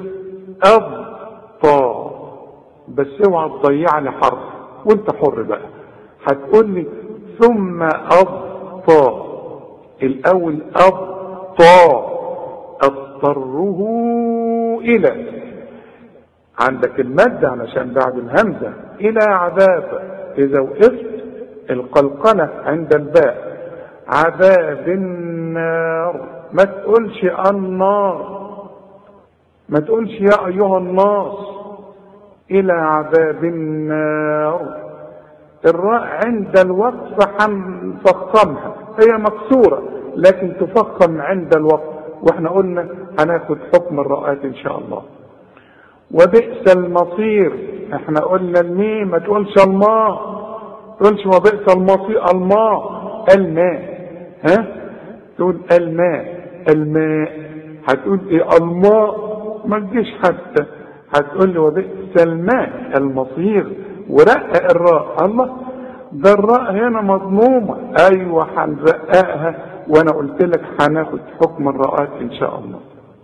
طاء، بس اوعى تضيع لي حرف وانت حر بقى. هتقول لي ثم طاء، الاول طاء اضطره الى، عندك المد علشان بعد الهمزة الى عذاب، اذا وقفت القلقلة عند الباء عذاب النار، ما تقولش النار، ما تقولش يا ايها الناس، الى عذاب النار. الراء عند الوقف هنفخمها، هي مكسورة لكن تفخم عند الوقف، واحنا قلنا هناخد حكم الراءات ان شاء الله. وبئس المصير، احنا قلنا الميم ما تقولش الماء، ما تقولش وبئس المصير، الماء، ها تقول الماء، هتقول ايه الماء، ما تجيش حتى، هتقول لي وبئس الماء المصير، ورقق الراء. الله، ده الراء هنا مضمومة، ايوه هنرققها، وانا قلت لك هناخد حكم الراءات ان شاء الله.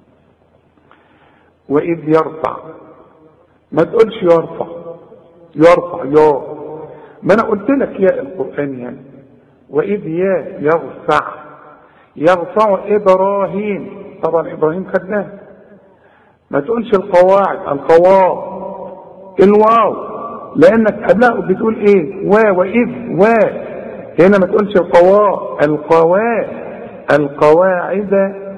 واذ يرفع، ما تقولش يرفع يا، ما انا قلت لك يا القرآن يعني. واذ يرفع ابراهيم، طبعا ابراهيم خدناه. ما تقولش القواعد الواو، لانك قبلها بتقول ايه واذ هنا ما تقولش القواعد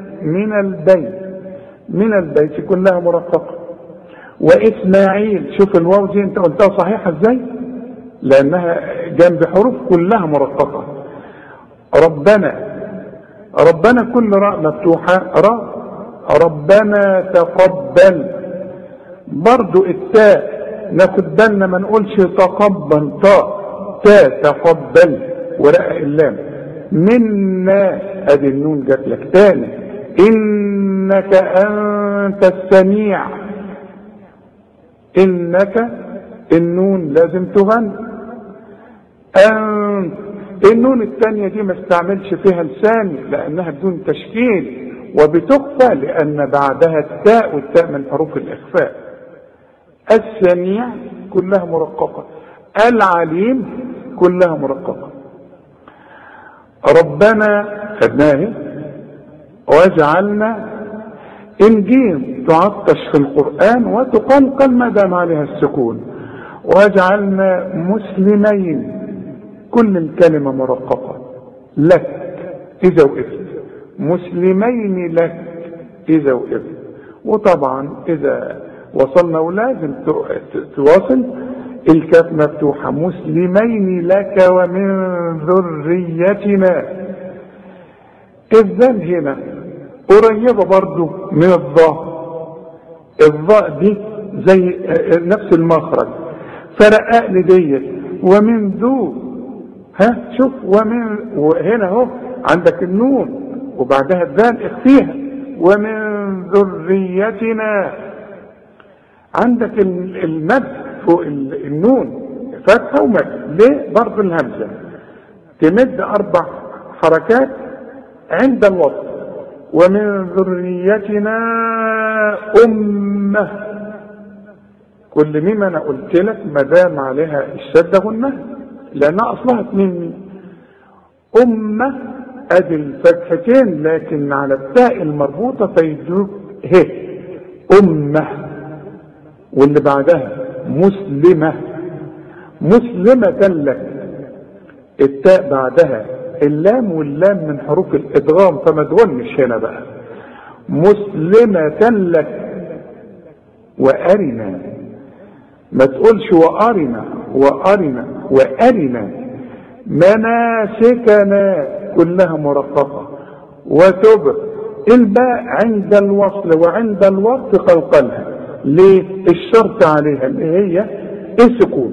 من البيت كلها مرققه. واسماعيل، شوف الواو دي انت قلتها صحيحه ازاي، لانها جنب حروف كلها مرققه. ربنا كل راء مفتوحه ربنا تقبل، برضو التاء ناخد بالنا ما نقولش تقبل تاء تقبل، ورقق اللام منا، ادي النون جات لك تاني، انك انت السميع، انك النون لازم تغن، النون الثانية دي ما استعملش فيها لساني لانها بدون تشكيل، وبتخفى لان بعدها التاء، والتاء من حروف الاخفاء. السميع كلها مرققة، العليم كلها مرققة. ربنا خدناه، واجعلنا، الجيم تعطش في القرآن وتقلقل ما دام عليها السكون. واجعلنا مسلمين، كل الكلمة مرققة، لك إذا وقفت، مسلمين لك إذا وقفت. وطبعا إذا وصلنا ولازم تواصل، الكاف مفتوحة، مسلمين لك ومن ذريتنا. الذال هنا قريبة برضو من الضاء دي زي نفس المخرج، فرقق لي ديت ومن ذو، شوف وهنا اهو عندك النون وبعدها الذال اخفيها، ومن ذريتنا. عندك المد فوق النون فتحة ومد، ليه؟ برضو الهمزة تمد 4 حركات عند الوصل. ومن ذريتنا أمة، كل ميم انا قلت لك ما دام عليها الشدة غنها لانها اصلها 2 أمة، ادي الفتحتين لكن على التاء المربوطة فيدوك أمة، واللي بعدها مسلمة لك، التاء بعدها اللام، واللام من حروف الادغام فما تغنش هنا بقى. مسلمة لك وارنا، ما تقولش وارنا مناسكنا، كلها مرققة. وتب، الباء عند الوصل وعند الوقت قلقلها، ليه؟ الشرط عليها اللي هي السكون.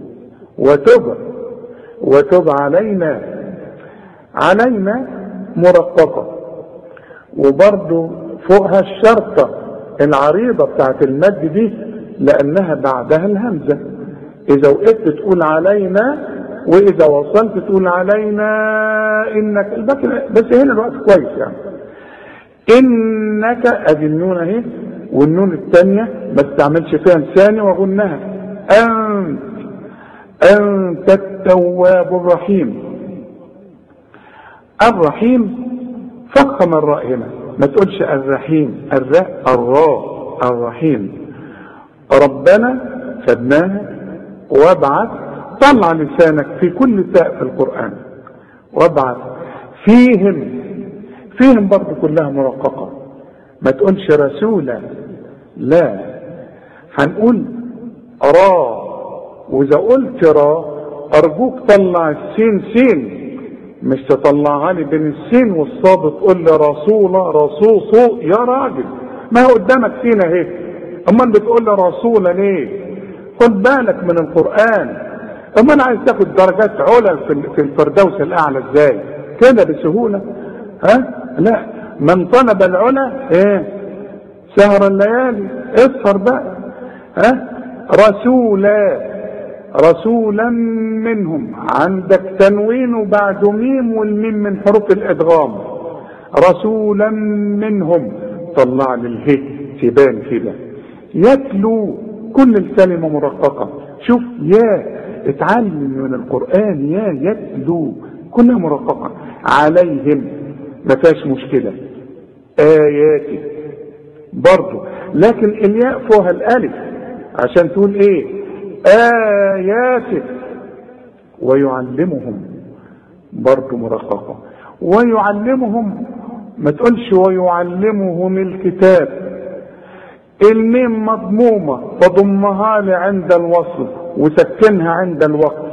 وتب علينا. علينا مرققة، وبرضو فوقها الشرطة العريضة بتاعت المد دي لأنها بعدها الهمزة. إذا وقفت تقول علينا، وإذا وصلت تقول علينا إنك. بس هنا الوقت كويس يعني. إنك أدي النون أهي، والنون الثانية ما استعملش فيها لساني وأغنها. أنت التواب الرحيم. الرحيم فخم الراء هنا، ما تقولش الرحيم، الراء الرحيم. ربنا خدناها. وابعث، طلع لسانك في كل تاء في القرآن. وابعث فيهم برضه كلها مرققة، ما تقولش رسولا، لا، هنقول را. واذا قلت را ارجوك طلع السين سين، مش تطلعها لي بين السين والصاد تقول لي رسولة رصوصو. يا راجل، ما هو قدامك سين اهي، امال بتقول لي رسولة ليه؟ خد بالك من القرآن. امال عايز تاخد درجات علا في الفردوس الاعلى ازاي كده بسهولة؟ لا، من طلب العلا سهر الليالي، اسهر بقى. رسولا منهم، عندك تنوين وبعده ميم، والميم من حروف الادغام. رسولا منهم، طلع للهي تبان كده. يتلو، كل الكلمة مرققة. شوف يا، اتعلم من القرآن. يا يتلو كلها مرققة. عليهم ما فيهاش مشكلة. آياتي برضو، لكن الياء فوها الالف عشان تقول ايه؟ آياتك. ويعلمهم برضو مرققة. ويعلمهم، ما تقولش ويعلمهم الكتاب. الميم مضمومة فضمها لي عند الوصل وسكنها عند الوقت.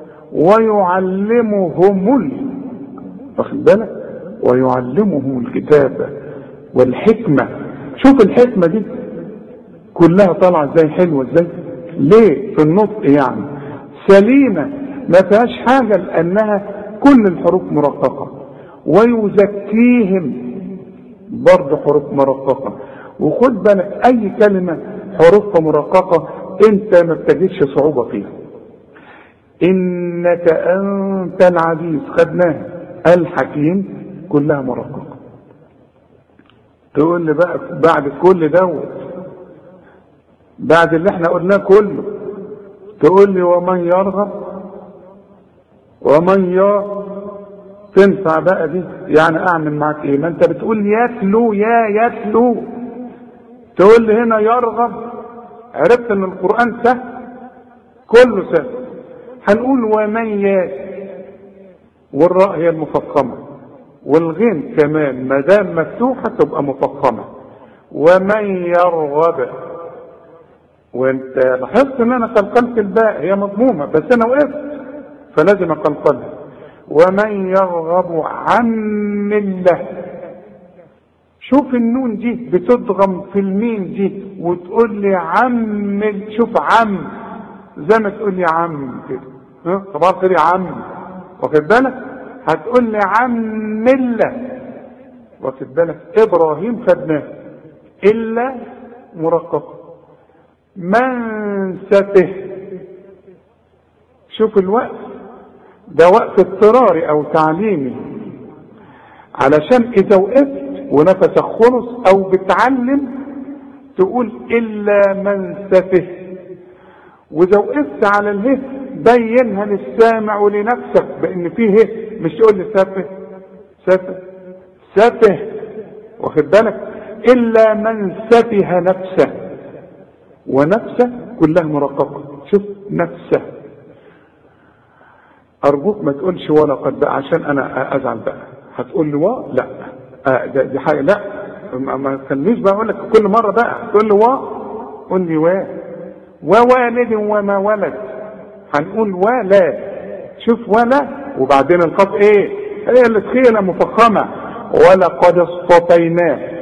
ويعلمهم واخد بالك؟ ويعلمهم الكتاب والحكمة. شوف الحكمة دي كلها طالعة ازاي، حلوة ازاي. ليه؟ في النطق يعني سليمة، ما فيهاش حاجة لأنها كل الحروف مرققة. ويزكيهم برضه حروف مرققة. وخد بالك أي كلمة حروفها مرققة أنت ما بتجدش صعوبة فيها. إنك أنت العزيز، خدناها. الحكيم كلها مرققة. تقول لي بقى بعد كل دوت، بعد اللي احنا قلناه كله، تقول لي ومن يرغب تنفع بقى دي؟ يعني اعمل معاك ايه؟ ما انت بتقول يتلو، يتلو. تقول لي هنا يرغب. عرفت ان القرآن سهل، كله سهل. هنقول ومن والراء هي المفخمة، والغين كمان ما دام مفتوحة تبقى مفخمة. ومن يرغب، وانت لاحظت ان انا قلقلت الباء، هي مضمومة بس انا وقفت فلازم اقلقلها. ومن يرغب عن ملة. شوف النون دي بتدغم في الميم دي وتقول لي عم. شوف عم زي ما تقول لي عم كده، طبعا خير يا عم، واخد بالك؟ هتقول لي عم ملة، واخد بالك؟ ابراهيم خدناه الا مرققه. من سته. شوف الوقت ده وقت اضطراري او تعليمي، علشان اذا وقفت ونفسك خلص او بتعلم تقول الا من سته. واذا وقفت على اله بينها للسامع ولنفسك بان فيه مش تقول لي سفه، واخد بالك؟ الا من سفه نفسه، ونفسه كلها مرققه. شوف نفسه. ارجوك ما تقولش ولقد بقى عشان انا ازعل بقى. هتقول لي لا دي حاجه، لا ما تخليش بقى اقول لك كل مره بقى تقول لي قول لي ووالد وما ولد. هنقول ولا. شوف ولا وبعدين القاف ايه؟ هي اللي تخيله مفخمه. ولقد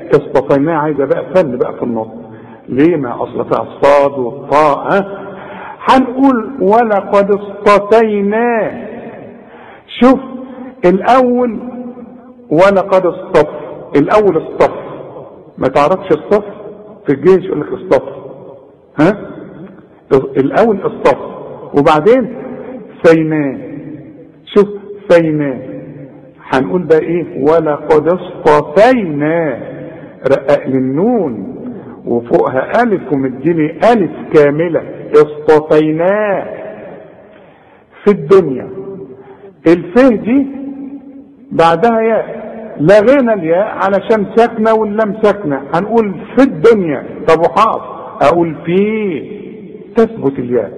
اصطفيناه عايزه بقى فن بقى في النطق. ليه؟ ما اصل فيها الصاد والطاء. هنقول ولقد اصطفيناه. شوف الاول ولقد اصطف، الاول اصطف. ما تعرفش اصطف في الجيش يقول لك اصطف، ها؟ الاول اصطف وبعدين فيناه. شوف فيناه. هنقول بقى ايه؟ ولقد اصطفيناه، رقق للنون وفوقها الف ومديني الف كامله، اصطفيناه في الدنيا. الفه دي بعدها ياء، لغينا الياء علشان ساكنه واللام ساكنه، هنقول في الدنيا. طب وحاضر اقول فيه، تثبت الياء.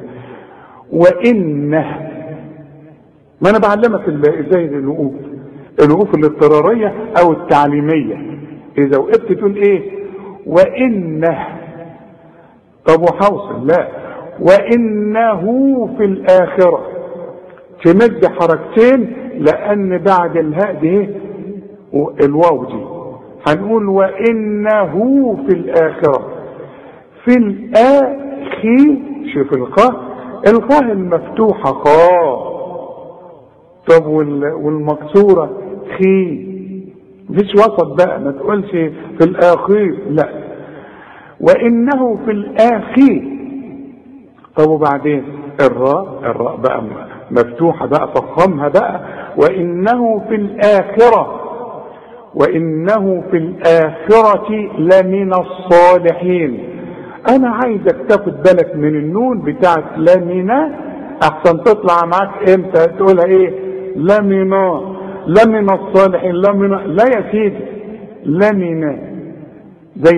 وانه، ما انا بعلمك ازاي الوقوف الاضطراريه او التعليميه. اذا وقفت تقول ايه؟ وانه. طب وحوصل؟ لا، وانه في الاخره تمد حركتين، لان بعد الهاء دي الواو دي هنقول وانه في الاخره. في الاخي، شوف القاء، القاء المفتوحه قاء. طب والمكسوره خي، مفيش وسط بقى، ما تقولش في الاخير، لا، وانه في الاخير. طب وبعدين الراء بقى مفتوحه بقى، فخمها بقى، وانه في الاخره، وانه في الاخره لمن الصالحين. انا عايزك تاخد بالك من النون بتاعت لمن، احسن تطلع معاك امتى تقولها ايه؟ لمن الصالحين. لا يا سيدي، لمن زي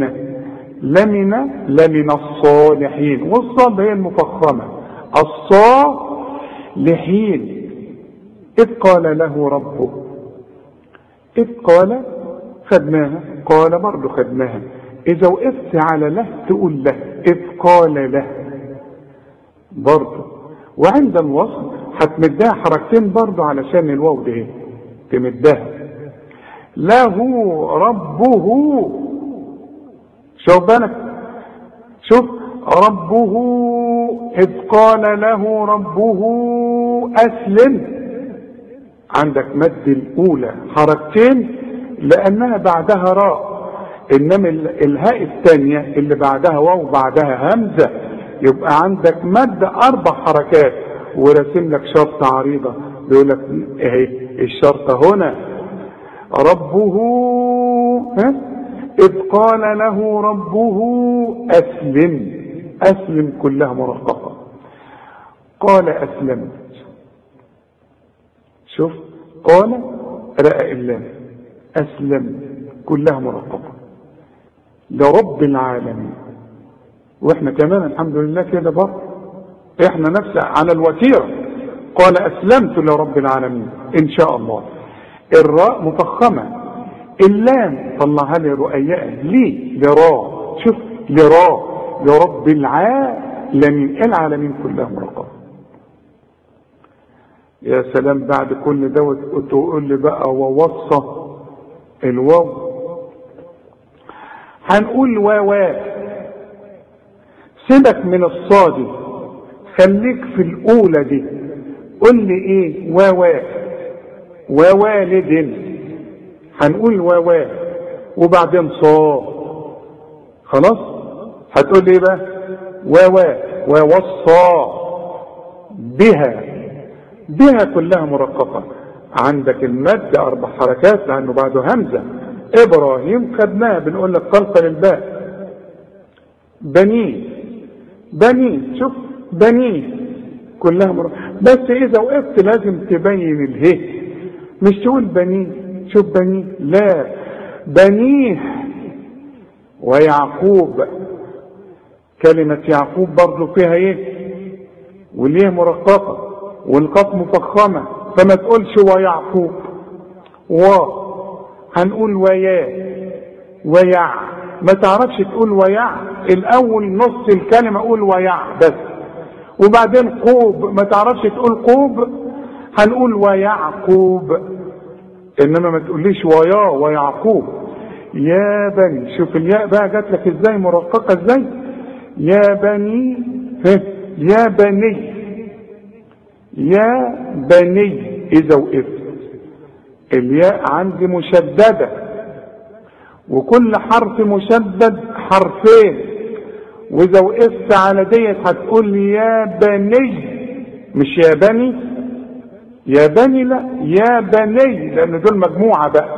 لمن الصالحين، والصاد هي المفخمه، الصالحين. اذ قال له ربه، اذ قال خدناها، قال برضه خدناها. اذا وقفت على له تقول له، اذ قال له برضه. وعند الوصل هتمدها حركتين برضه علشان الواو دي تمدها. له ربه، شوف بالك، شوف ربه، اذ قال له ربه اسلم. عندك مد الاولى حركتين لانها بعدها راء، انما الهاء الثانيه اللي بعدها واو بعدها همزه، يبقى عندك مد 4 حركات. ورسم لك شرطه عريضه بيقول لك اهي الشرطه هنا، ربه اذ قال له ربه اسلم كلها مرققه. قال اسلمت. شوف قال رأى اللام، اسلم كلها مرققه لرب العالمين. واحنا كمان الحمد لله كده برضه، احنا نفس على الوتيره. قال اسلمت لرب العالمين ان شاء الله. الراء مفخمه، اللام طلعها لي رؤياء لراء. شوف لراء، لرب العالمين، العالمين كلها مرققه. يا سلام، بعد كل دوت تقول لي بقى ووصى الواو، هنقول واوا. سيبك من الصاد، خليك في الاولى دي. قول لي ايه؟ واوا، ووالد. هنقول واوا وبعدين صا. خلاص هتقول لي ايه بقى؟ واوا ووصى بها كلها مرققه. عندك المد 4 حركات لانه بعده همزه. ابراهيم خدناها، بنقول لك قلقل الباء. بني، شوف بني كلها مرققه. بس اذا وقفت لازم تبين اله، مش تقول بني. شوف بني، لا، بنيه ويعقوب. كلمه يعقوب برضه فيها ايه؟ والليه مرققه والقاف مفخمه، فما تقولش ويعقوب. هنقول ويع. ما تعرفش تقول ويع، الاول نص الكلمه قول ويع بس، وبعدين قوب. ما تعرفش تقول قوب، هنقول ويعقوب. انما ما تقوليش ويعقوب. يا بني، شوف الياء بقى جات لك ازاي مرققه ازاي. يا بني، يا بني، يا بني إذا وقفت الياء عندي مشددة، وكل حرف مشدد حرفين، وإذا وقفت على ديت هتقول يا بني، مش يا بني، يا بني لا، يا بني، لأن دول مجموعة بقى.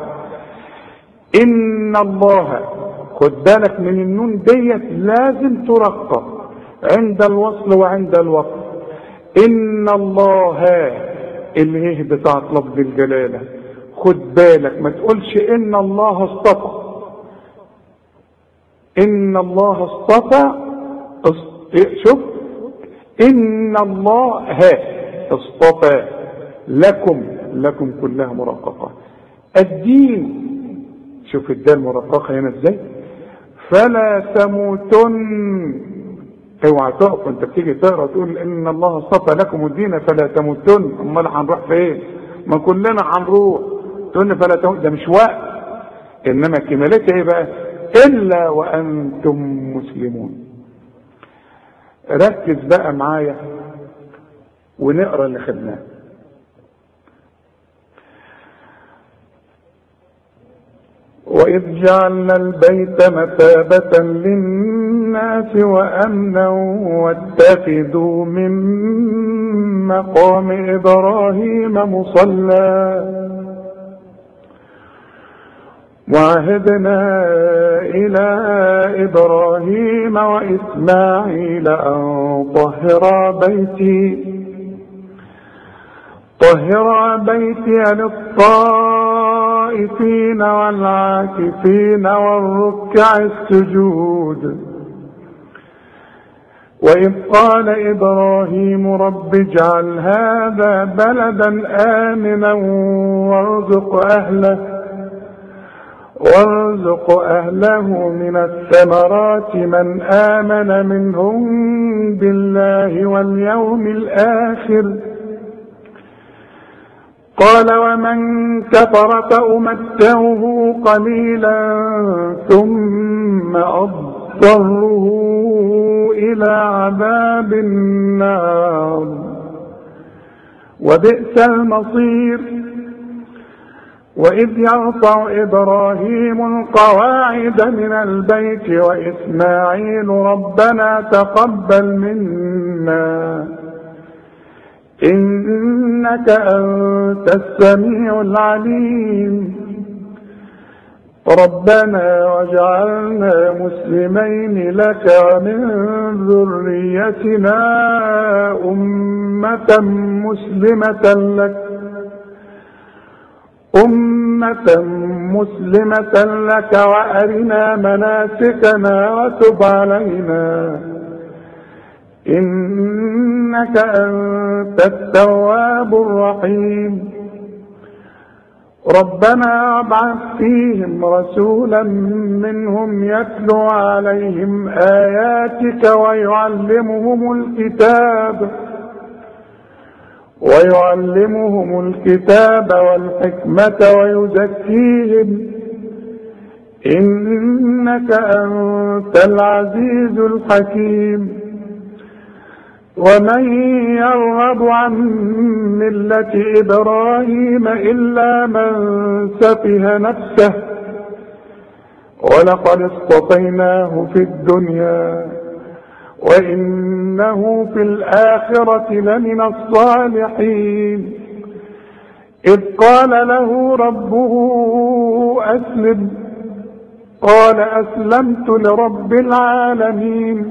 إن الله، خد بالك من النون ديت لازم ترقق عند الوصل وعند الوقف. إن الله الهيه بتاعت لفظ الجلالة، خد بالك ما تقولش إن الله اصطفى. إن الله اصطفى، شوف، إن الله اصطفى لكم، لكم كلها مرققة. الدين، شوف الدال مرققة هنا ازاي، فلا تموتن، اوعى تقف انت بتيجي تقرا تقول ان الله اصطفى لكم الدين فلا تموتن، امال هنروح فين؟ ما كلنا هنروح، تقول فلا تموتن، ده مش وقت، انما كمالتها ايه بقى؟ الا وانتم مسلمون. ركز بقى معايا ونقرا اللي خدناه. وإذ جعلنا البيت مثابة للناس وأمنا واتخذوا من مقام إبراهيم مصلى وعهدنا إلى إبراهيم وإسماعيل أن طهر بيتي للطائفين والعاكفين والركع السجود. وإذ قال إبراهيم رب اجعل هذا بلدا آمنا وارزق أهله من الثمرات من آمن منهم بالله واليوم الآخر. قال ومن كفر فأمتعه قليلا ثم أضطره إلى عذاب النار وبئس المصير. وإذ يرفع إبراهيم القواعد من البيت وإسماعيل ربنا تقبل منا إنك أنت السميع العليم. ربنا واجعلنا مسلمين لك ومن ذريتنا أمة مسلمة لك وأرنا مناسكنا وتب علينا إنك أنت التواب الرحيم. ربنا ابعث فيهم رسولا منهم يتلو عليهم آياتك ويعلمهم الكتاب والحكمة ويزكيهم إنك أنت العزيز الحكيم. ومن يرغب عن ملة إبراهيم إلا من سفه نفسه ولقد اصطفيناه في الدنيا وإنه في الآخرة لمن الصالحين. إذ قال له ربه أسلم قال أسلمت لرب العالمين.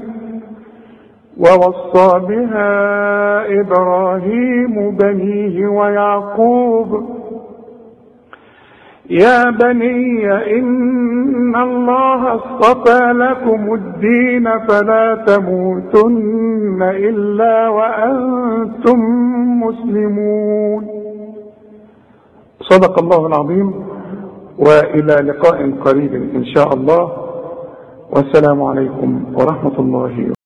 ووصى بها إبراهيم بنيه ويعقوب يا بني إن الله اصطفى لكم الدين فلا تموتن إلا وأنتم مسلمون. صدق الله العظيم، وإلى لقاء قريب إن شاء الله، والسلام عليكم ورحمة الله وبركاته.